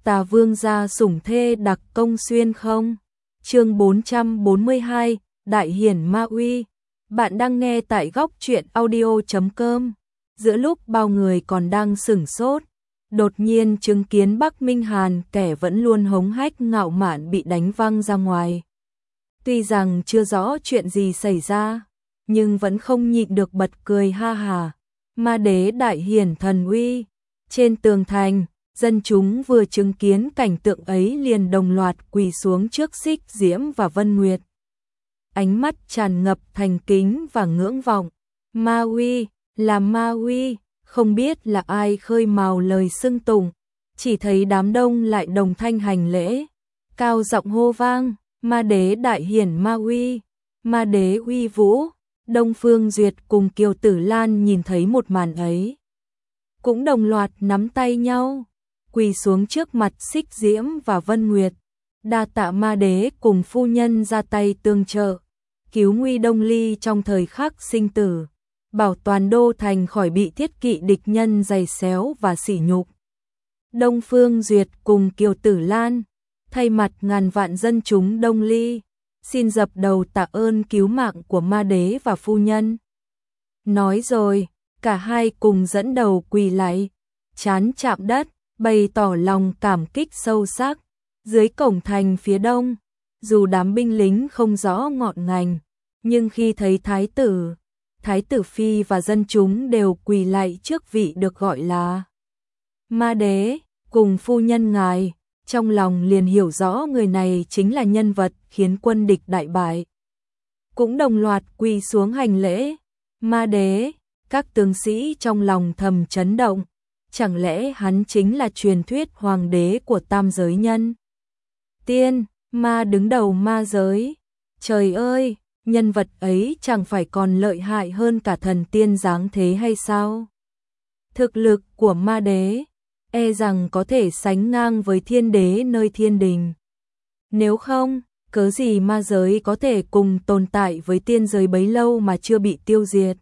Tà Vương gia sủng thê đặc công xuyên không? Chương 442, Đại hiển ma uy. Bạn đang nghe tại góc truyện audio.com. Giữa lúc bao người còn đang sửng sốt, đột nhiên chứng kiến Bắc Minh Hàn, kẻ vẫn luôn hống hách ngạo mạn, bị đánh văng ra ngoài. Tuy rằng chưa rõ chuyện gì xảy ra, nhưng vẫn không nhịn được bật cười ha hà. Ma đế đại hiển thần uy. Trên tường thành, dân chúng vừa chứng kiến cảnh tượng ấy liền đồng loạt quỳ xuống trước Xích Diễm và Vân Nguyệt. Ánh mắt tràn ngập thành kính và ngưỡng vọng. Ma uy, là ma uy, không biết là ai khơi mào lời xưng tụng, chỉ thấy đám đông lại đồng thanh hành lễ, cao giọng hô vang, ma đế đại hiển ma uy, ma đế uy vũ. Đông Phương Duyệt cùng Kiều Tử Lan nhìn thấy một màn ấy, cũng đồng loạt nắm tay nhau, quỳ xuống trước mặt Xích Diễm và Vân Nguyệt, đa tạ ma đế cùng phu nhân ra tay tương trợ, cứu nguy Đông Ly trong thời khắc sinh tử, bảo toàn đô thành khỏi bị thiết kỵ địch nhân giày xéo và sỉ nhục. Đông Phương Duyệt cùng Kiều Tử Lan thay mặt ngàn vạn dân chúng Đông Ly, xin dập đầu tạ ơn cứu mạng của ma đế và phu nhân. Nói rồi, cả hai cùng dẫn đầu quỳ lạy, trán chạm đất, bày tỏ lòng cảm kích sâu sắc. Dưới cổng thành phía đông, dù đám binh lính không rõ ngọn ngành, nhưng khi thấy Thái tử Phi và dân chúng đều quỳ lạy trước vị được gọi là ma đế cùng phu nhân ngài, trong lòng liền hiểu rõ người này chính là nhân vật khiến quân địch đại bại. Cũng đồng loạt quỳ xuống hành lễ. Ma đế, các tướng sĩ trong lòng thầm chấn động, chẳng lẽ hắn chính là truyền thuyết hoàng đế của tam giới nhân? Tiên, ma đứng đầu ma giới. Trời ơi, nhân vật ấy chẳng phải còn lợi hại hơn cả thần tiên giáng thế hay sao? Thực lực của ma đế e rằng có thể sánh ngang với thiên đế nơi thiên đình. Nếu không, cớ gì ma giới có thể cùng tồn tại với tiên giới bấy lâu mà chưa bị tiêu diệt.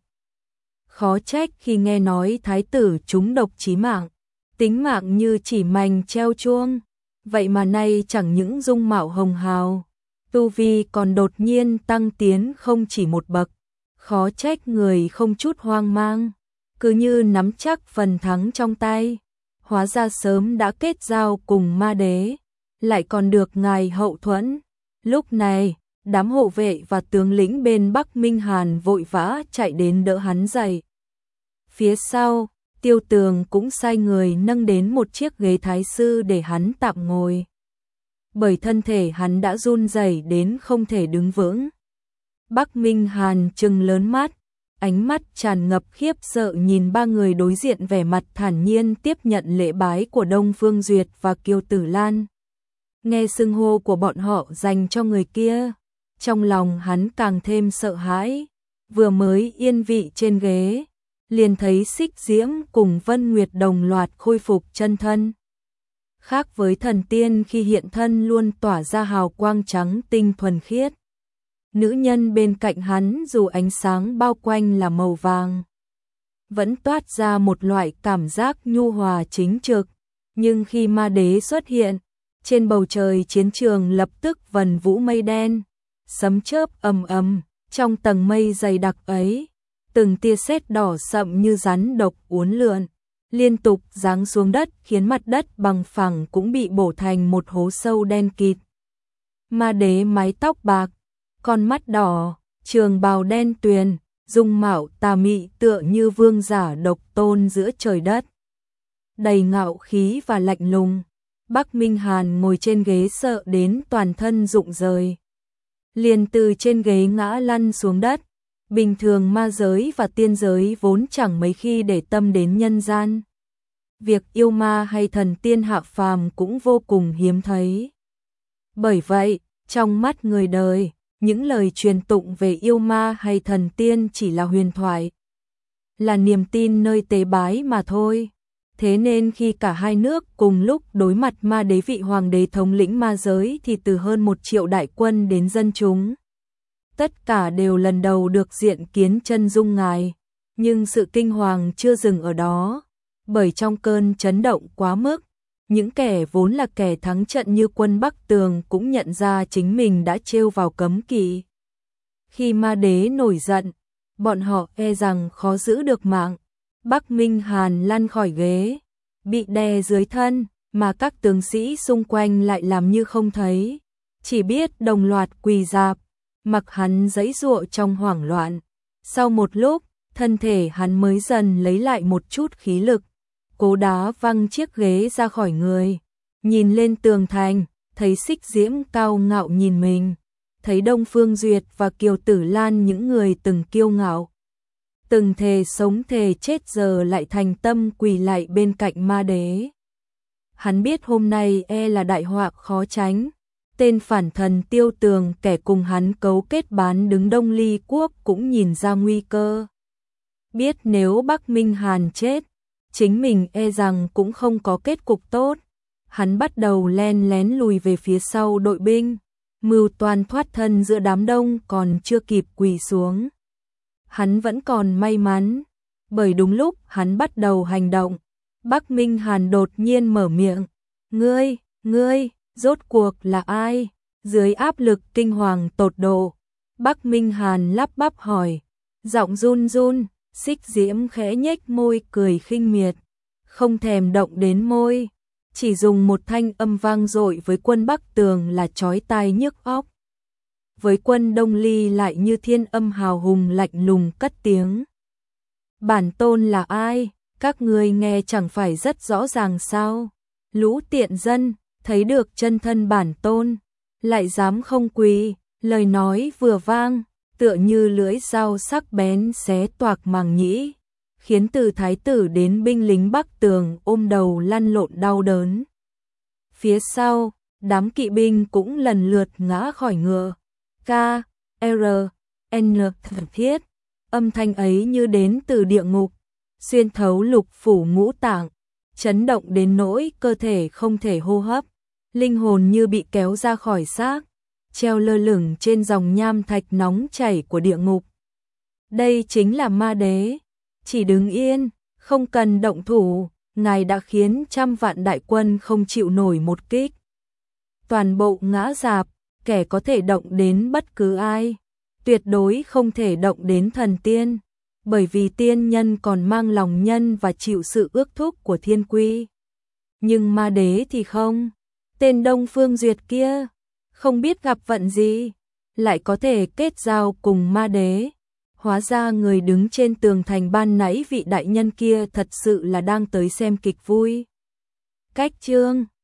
Khó trách khi nghe nói thái tử trúng độc chí mạng, tính mạng như chỉ mành treo chuông, vậy mà nay chẳng những dung mạo hồng hào, tu vi còn đột nhiên tăng tiến không chỉ một bậc. Khó trách người không chút hoang mang, cứ như nắm chắc phần thắng trong tay. Hóa ra sớm đã kết giao cùng ma đế, lại còn được ngài hậu thuẫn. Lúc này, đám hộ vệ và tướng lĩnh bên Bắc Minh Hàn vội vã chạy đến đỡ hắn dậy. Phía sau, Tiêu Tường cũng sai người nâng đến một chiếc ghế thái sư để hắn tạm ngồi. Bởi thân thể hắn đã run rẩy đến không thể đứng vững. Bắc Minh Hàn trừng lớn mắt, ánh mắt tràn ngập khiếp sợ nhìn ba người đối diện, vẻ mặt thản nhiên tiếp nhận lễ bái của Đông Phương Duyệt và Kiều Tử Lan. Nghe xưng hô của bọn họ dành cho người kia, trong lòng hắn càng thêm sợ hãi. Vừa mới yên vị trên ghế, liền thấy Xích Diễm cùng Vân Nguyệt đồng loạt khôi phục chân thân. Khác với thần tiên khi hiện thân luôn tỏa ra hào quang trắng tinh thuần khiết, nữ nhân bên cạnh hắn dù ánh sáng bao quanh là màu vàng, vẫn toát ra một loại cảm giác nhu hòa chính trực. Nhưng khi ma đế xuất hiện, trên bầu trời chiến trường lập tức vần vũ mây đen, sấm chớp ầm ầm, trong tầng mây dày đặc ấy, từng tia sét đỏ sậm như rắn độc uốn lượn, liên tục giáng xuống đất, khiến mặt đất bằng phẳng cũng bị bổ thành một hố sâu đen kịt. Ma đế mái tóc bạc, con mắt đỏ, trường bào đen tuyền, dung mạo tà mị tựa như vương giả độc tôn giữa trời đất, đầy ngạo khí và lạnh lùng. Bắc Minh Hàn ngồi trên ghế sợ đến toàn thân rụng rời, liền từ trên ghế ngã lăn xuống đất. Bình thường ma giới và tiên giới vốn chẳng mấy khi để tâm đến nhân gian, việc yêu ma hay thần tiên hạ phàm cũng vô cùng hiếm thấy. Bởi vậy, trong mắt người đời, những lời truyền tụng về yêu ma hay thần tiên chỉ là huyền thoại, là niềm tin nơi tế bái mà thôi. Thế nên khi cả hai nước cùng lúc đối mặt ma đế, vị hoàng đế thống lĩnh ma giới, thì từ hơn 1 triệu đại quân đến dân chúng, tất cả đều lần đầu được diện kiến chân dung ngài. Nhưng sự kinh hoàng chưa dừng ở đó, bởi trong cơn chấn động quá mức, Những kẻ vốn là kẻ thắng trận như quân Bắc Tường cũng nhận ra chính mình đã trêu vào cấm kỵ. Khi ma đế nổi giận, bọn họ e rằng khó giữ được mạng. Bắc Minh Hàn lăn khỏi ghế, bị đè dưới thân, mà các tướng sĩ xung quanh lại làm như không thấy, chỉ biết đồng loạt quỳ rạp, mặc hắn giãy giụa trong hoảng loạn. Sau một lúc, thân thể hắn mới dần lấy lại một chút khí lực, cố đá văng chiếc ghế ra khỏi người, nhìn lên tường thành, thấy Xích Diễm cao ngạo nhìn mình, thấy Đông Phương Duyệt và Kiều Tử Lan, những người từng kiêu ngạo, từng thề sống thề chết giờ lại thành tâm quỳ lại bên cạnh ma đế. Hắn biết hôm nay e là đại họa khó tránh. Tên phản thần Tiêu Tường, kẻ cùng hắn cấu kết bán đứng Đông Ly quốc, cũng nhìn ra nguy cơ. Biết nếu Bắc Minh Hàn chết, chính mình e rằng cũng không có kết cục tốt. Hắn bắt đầu len lén lùi về phía sau đội binh, mưu toan thoát thân giữa đám đông còn chưa kịp quỳ xuống. Hắn vẫn còn may mắn, bởi đúng lúc hắn bắt đầu hành động, Bắc Minh Hàn đột nhiên mở miệng. Ngươi, rốt cuộc là ai? Dưới áp lực kinh hoàng tột độ, Bắc Minh Hàn lắp bắp hỏi, giọng run run. Xích Diễm khẽ nhếch môi cười khinh miệt, không thèm động đến môi, chỉ dùng một thanh âm vang dội với quân Bắc Tường là chói tai nhức óc. Với quân Đông Ly lại như thiên âm hào hùng lạnh lùng cất tiếng. Bản tôn là ai? Các ngươi nghe chẳng phải rất rõ ràng sao? Lũ tiện dân, thấy được chân thân bản tôn, lại dám không quỳ. Lời nói vừa vang, tựa như lưỡi dao sắc bén xé toạc màng nhĩ, khiến từ thái tử đến binh lính Bắc Tường ôm đầu lăn lộn đau đớn. Phía sau, đám kỵ binh cũng lần lượt ngã khỏi ngựa. K, R, N, thiết. Âm thanh ấy như đến từ địa ngục, xuyên thấu lục phủ ngũ tạng, chấn động đến nỗi cơ thể không thể hô hấp, linh hồn như bị kéo ra khỏi xác, treo lơ lửng trên dòng nham thạch nóng chảy của địa ngục. Đây chính là ma đế, chỉ đứng yên, không cần động thủ, ngài đã khiến trăm vạn đại quân không chịu nổi một kích. Toàn bộ ngã rạp, kẻ có thể động đến bất cứ ai, tuyệt đối không thể động đến thần tiên, bởi vì tiên nhân còn mang lòng nhân và chịu sự ước thúc của thiên quy. Nhưng ma đế thì không, tên Đông Phương Duyệt kia, không biết gặp vận gì, lại có thể kết giao cùng ma đế. Hóa ra người đứng trên tường thành ban nãy vị đại nhân kia thật sự là đang tới xem kịch vui. Cách chương